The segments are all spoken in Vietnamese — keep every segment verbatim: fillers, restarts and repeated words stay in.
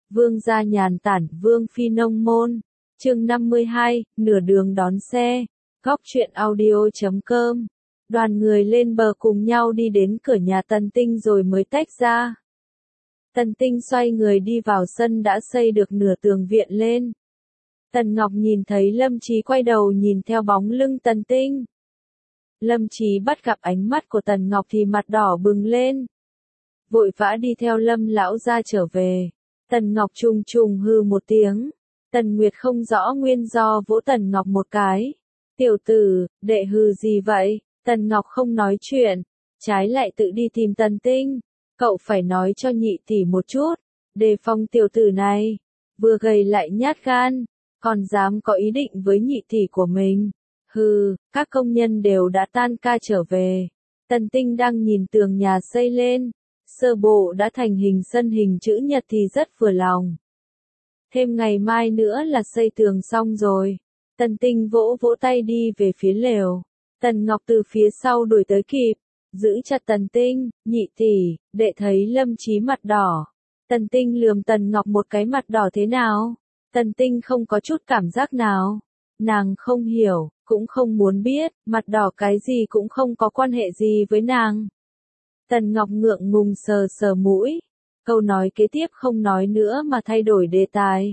Vương gia nhàn tản, Vương phi nông môn. Chương năm mươi hai, nửa đường đón xe. Góc truyện audio chấm com. Đoàn người lên bờ cùng nhau đi đến cửa nhà Tần Tinh rồi mới tách ra. Tần Tinh xoay người đi vào sân đã xây được nửa tường viện lên. Tần Ngọc nhìn thấy Lâm Chí quay đầu nhìn theo bóng lưng Tần Tinh. Lâm Chí bắt gặp ánh mắt của Tần Ngọc thì mặt đỏ bừng lên. Vội vã đi theo Lâm lão gia trở về. Tần Ngọc trùng trùng hừ một tiếng. Tần Nguyệt không rõ nguyên do vỗ Tần Ngọc một cái. Tiểu tử, đệ hừ gì vậy? Tần Ngọc không nói chuyện. Trái lại tự đi tìm Tần Tinh. Cậu phải nói cho nhị tỷ một chút. Đề phòng tiểu tử này. Vừa gầy lại nhát gan. Còn dám có ý định với nhị tỷ của mình. Hừ, các công nhân đều đã tan ca trở về. Tần Tinh đang nhìn tường nhà xây lên. Sơ bộ đã thành hình sân hình chữ nhật thì rất vừa lòng. Thêm ngày mai nữa là xây tường xong rồi. Tần Tinh vỗ vỗ tay đi về phía lều. Tần Ngọc từ phía sau đuổi tới kịp. Giữ chặt Tần Tinh, nhị tỷ, đệ thấy Lâm Chí mặt đỏ. Tần Tinh lườm Tần Ngọc một cái, mặt đỏ thế nào? Tần Tinh không có chút cảm giác nào. Nàng không hiểu, cũng không muốn biết, mặt đỏ cái gì cũng không có quan hệ gì với nàng. Tần Ngọc ngượng ngùng sờ sờ mũi. Câu nói kế tiếp không nói nữa mà thay đổi đề tài.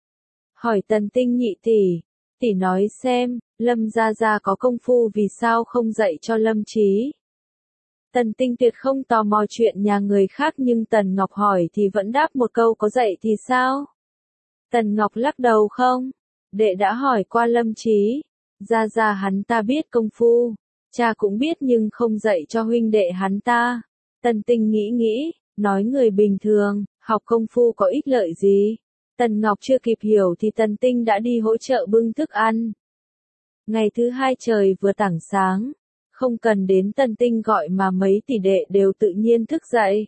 Hỏi Tần Tinh, nhị tỷ, tỷ nói xem, Lâm gia gia có công phu vì sao không dạy cho Lâm Chí? Tần Tinh tuyệt không tò mò chuyện nhà người khác nhưng Tần Ngọc hỏi thì vẫn đáp một câu, có dạy thì sao? Tần Ngọc lắc đầu, không. Đệ đã hỏi qua Lâm Chí. Gia gia hắn ta biết công phu. Cha cũng biết nhưng không dạy cho huynh đệ hắn ta. Tần Tinh nghĩ nghĩ, nói người bình thường, học công phu có ích lợi gì? Tần Ngọc chưa kịp hiểu thì Tần Tinh đã đi hỗ trợ bưng thức ăn. Ngày thứ hai trời vừa tảng sáng. Không cần đến Tần Tinh gọi mà mấy tỷ đệ đều tự nhiên thức dậy.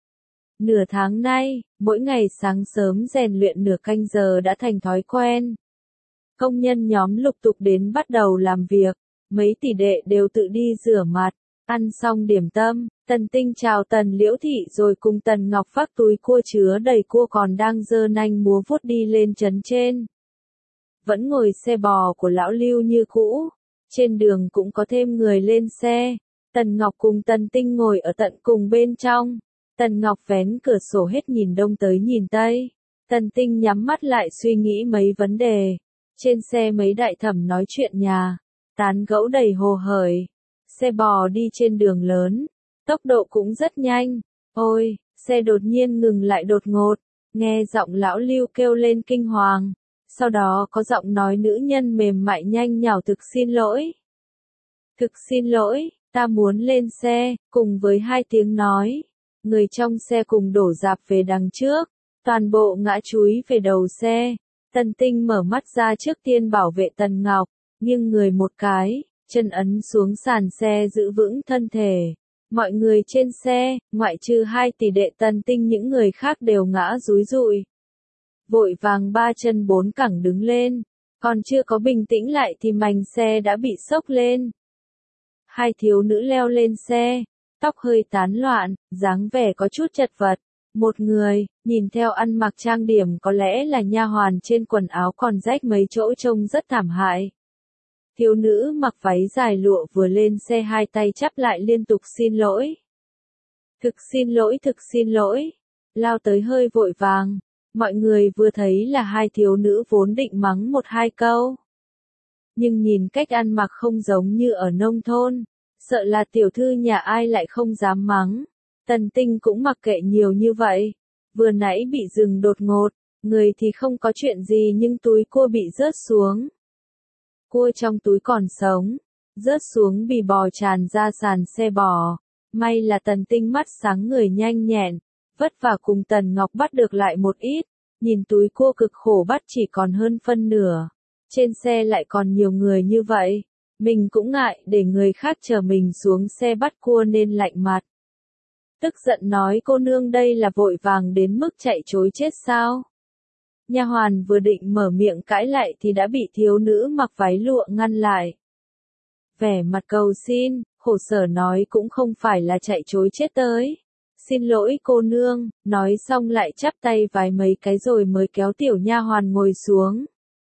Nửa tháng nay, mỗi ngày sáng sớm rèn luyện nửa canh giờ đã thành thói quen. Công nhân nhóm lục tục đến bắt đầu làm việc, mấy tỷ đệ đều tự đi rửa mặt, ăn xong điểm tâm, Tần Tinh chào Tần Liễu Thị rồi cùng Tần Ngọc vác túi cua chứa đầy cua còn đang giơ nanh múa vuốt đi lên trấn trên. Vẫn ngồi xe bò của lão Lưu như cũ, trên đường cũng có thêm người lên xe, Tần Ngọc cùng Tần Tinh ngồi ở tận cùng bên trong. Tần Ngọc vén cửa sổ hết nhìn đông tới nhìn tây. Tần Tinh nhắm mắt lại suy nghĩ mấy vấn đề. Trên xe mấy đại thẩm nói chuyện nhà, tán gẫu đầy hồ hởi. Xe bò đi trên đường lớn, tốc độ cũng rất nhanh. Ôi, xe đột nhiên ngừng lại đột ngột, nghe giọng lão Lưu kêu lên kinh hoàng. Sau đó có giọng nói nữ nhân mềm mại nhanh nhảu, thực xin lỗi. Thực xin lỗi, ta muốn lên xe, cùng với hai tiếng nói. Người trong xe cùng đổ dạp về đằng trước, toàn bộ ngã chúi về đầu xe. Tần Tinh mở mắt ra trước tiên bảo vệ Tần Ngọc, nghiêng người một cái, chân ấn xuống sàn xe giữ vững thân thể. Mọi người trên xe, ngoại trừ hai tỷ đệ Tần Tinh, những người khác đều ngã rúi rụi. Vội vàng ba chân bốn cẳng đứng lên, còn chưa có bình tĩnh lại thì mành xe đã bị xốc lên. Hai thiếu nữ leo lên xe, tóc hơi tán loạn, dáng vẻ có chút chật vật. Một người, nhìn theo ăn mặc trang điểm có lẽ là nha hoàn, trên quần áo còn rách mấy chỗ trông rất thảm hại. Thiếu nữ mặc váy dài lụa vừa lên xe hai tay chắp lại liên tục xin lỗi. Thực xin lỗi, thực xin lỗi. Lao tới hơi vội vàng. Mọi người vừa thấy là hai thiếu nữ vốn định mắng một hai câu. Nhưng nhìn cách ăn mặc không giống như ở nông thôn. Sợ là tiểu thư nhà ai lại không dám mắng. Tần Tinh cũng mặc kệ nhiều như vậy. Vừa nãy bị dừng đột ngột, người thì không có chuyện gì nhưng túi cua bị rớt xuống. Cua trong túi còn sống, rớt xuống bì bò tràn ra sàn xe bò. May là Tần Tinh mắt sáng người nhanh nhẹn, vất vả cùng Tần Ngọc bắt được lại một ít. Nhìn túi cua cực khổ bắt chỉ còn hơn phân nửa. Trên xe lại còn nhiều người như vậy. Mình cũng ngại để người khác chờ mình xuống xe bắt cua nên lạnh mặt. Tức giận nói, cô nương đây là vội vàng đến mức chạy trối chết sao? Nha hoàn vừa định mở miệng cãi lại thì đã bị thiếu nữ mặc váy lụa ngăn lại. Vẻ mặt cầu xin, khổ sở nói, cũng không phải là chạy trối chết tới. Xin lỗi cô nương, nói xong lại chắp tay vái mấy cái rồi mới kéo tiểu nha hoàn ngồi xuống.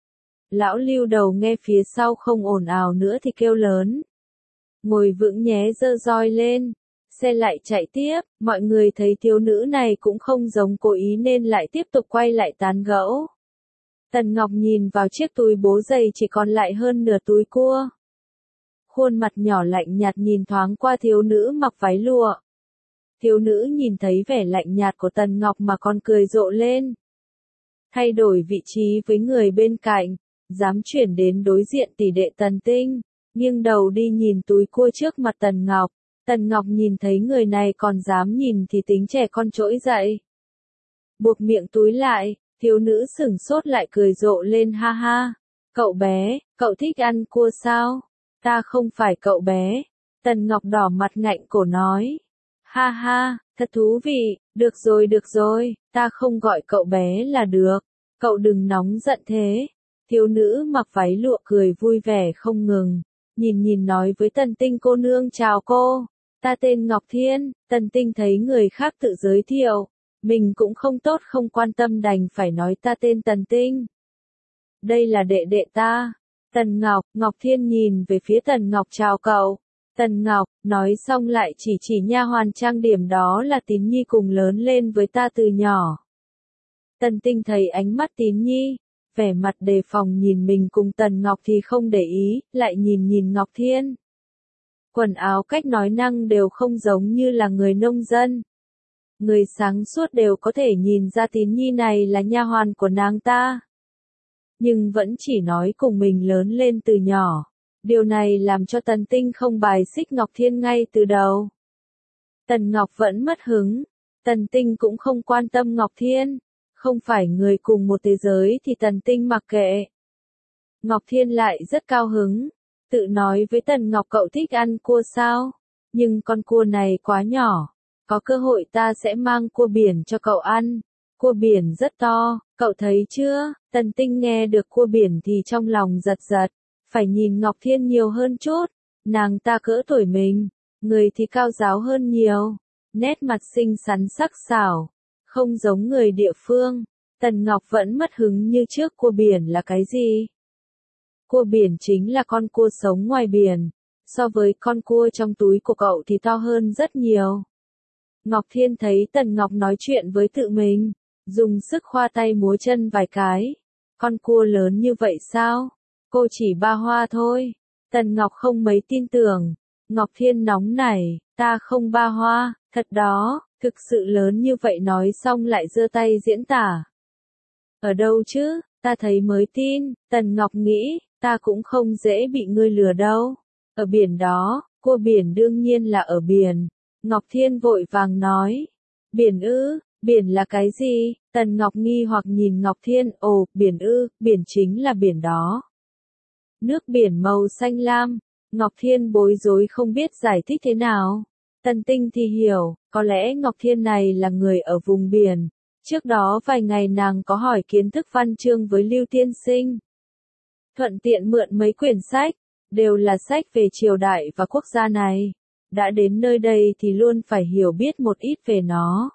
Lão Lưu đầu nghe phía sau không ồn ào nữa thì kêu lớn. Ngồi vững nhé, giơ roi lên. Xe lại chạy tiếp, mọi người thấy thiếu nữ này cũng không giống cố ý nên lại tiếp tục quay lại tán gẫu. Tần Ngọc nhìn vào chiếc túi bố giày chỉ còn lại hơn nửa túi cua. Khuôn mặt nhỏ lạnh nhạt nhìn thoáng qua thiếu nữ mặc váy lụa. Thiếu nữ nhìn thấy vẻ lạnh nhạt của Tần Ngọc mà còn cười rộ lên. Thay đổi vị trí với người bên cạnh, dám chuyển đến đối diện tỷ đệ Tần Tinh, nghiêng đầu đi nhìn túi cua trước mặt Tần Ngọc. Tần Ngọc nhìn thấy người này còn dám nhìn thì tính trẻ con trỗi dậy. Buộc miệng túi lại, thiếu nữ sửng sốt lại cười rộ lên, ha ha. Cậu bé, cậu thích ăn cua sao? Ta không phải cậu bé. Tần Ngọc đỏ mặt ngạnh cổ nói. Ha ha, thật thú vị, được rồi được rồi, ta không gọi cậu bé là được. Cậu đừng nóng giận thế. Thiếu nữ mặc váy lụa cười vui vẻ không ngừng. Nhìn nhìn nói với Tần Tinh, cô nương chào cô. Ta tên Ngọc Thiên. Tần Tinh thấy người khác tự giới thiệu. Mình cũng không tốt không quan tâm đành phải nói ta tên Tần Tinh. Đây là đệ đệ ta. Tần Ngọc, Ngọc Thiên nhìn về phía Tần Ngọc, chào cậu. Tần Ngọc, nói xong lại chỉ chỉ nha hoàn trang điểm đó là Tín Nhi cùng lớn lên với ta từ nhỏ. Tần Tinh thấy ánh mắt Tín Nhi, vẻ mặt đề phòng nhìn mình cùng Tần Ngọc thì không để ý, lại nhìn nhìn Ngọc Thiên. Quần áo cách nói năng đều không giống như là người nông dân. Người sáng suốt đều có thể nhìn ra Tín Nhi này là nha hoàn của nàng ta. Nhưng vẫn chỉ nói cùng mình lớn lên từ nhỏ. Điều này làm cho Tần Tinh không bài xích Ngọc Thiên ngay từ đầu. Tần Ngọc vẫn mất hứng. Tần Tinh cũng không quan tâm Ngọc Thiên. Không phải người cùng một thế giới thì Tần Tinh mặc kệ. Ngọc Thiên lại rất cao hứng. Tự nói với Tần Ngọc, cậu thích ăn cua sao? Nhưng con cua này quá nhỏ. Có cơ hội ta sẽ mang cua biển cho cậu ăn. Cua biển rất to, cậu thấy chưa? Tần Tinh nghe được cua biển thì trong lòng giật giật. Phải nhìn Ngọc Thiên nhiều hơn chút. Nàng ta cỡ tuổi mình. Người thì cao ráo hơn nhiều. Nét mặt xinh xắn sắc sảo. Không giống người địa phương. Tần Ngọc vẫn mất hứng như trước. Cua biển là cái gì? Cua biển chính là con cua sống ngoài biển. So với con cua trong túi của cậu thì to hơn rất nhiều. Ngọc Thiên thấy Tần Ngọc nói chuyện với tự mình. Dùng sức khoa tay múa chân vài cái. Con cua lớn như vậy sao? Cô chỉ ba hoa thôi. Tần Ngọc không mấy tin tưởng. Ngọc Thiên nóng nảy, ta không ba hoa, thật đó, thực sự lớn như vậy. Nói xong lại giơ tay diễn tả. Ở đâu chứ, ta thấy mới tin. Tần Ngọc nghĩ, ta cũng không dễ bị ngươi lừa đâu. Ở biển đó, cua biển đương nhiên là ở biển. Ngọc Thiên vội vàng nói. Biển ư, biển là cái gì? Tần Ngọc nghi hoặc nhìn Ngọc Thiên, ồ, biển ư, biển chính là biển đó. Nước biển màu xanh lam. Ngọc Thiên bối rối không biết giải thích thế nào. Tần Tinh thì hiểu, có lẽ Ngọc Thiên này là người ở vùng biển. Trước đó vài ngày nàng có hỏi kiến thức văn chương với Lưu Tiên Sinh. Thuận tiện mượn mấy quyển sách, đều là sách về triều đại và quốc gia này. Đã đến nơi đây thì luôn phải hiểu biết một ít về nó.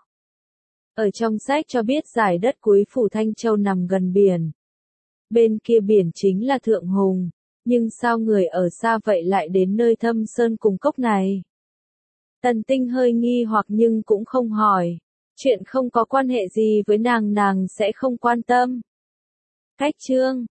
Ở trong sách cho biết giải đất cuối phủ Thanh Châu nằm gần biển. Bên kia biển chính là Thượng Hùng. Nhưng sao người ở xa vậy lại đến nơi thâm sơn cùng cốc này? Tần Tinh hơi nghi hoặc nhưng cũng không hỏi. Chuyện không có quan hệ gì với nàng nàng sẽ không quan tâm. Cách chương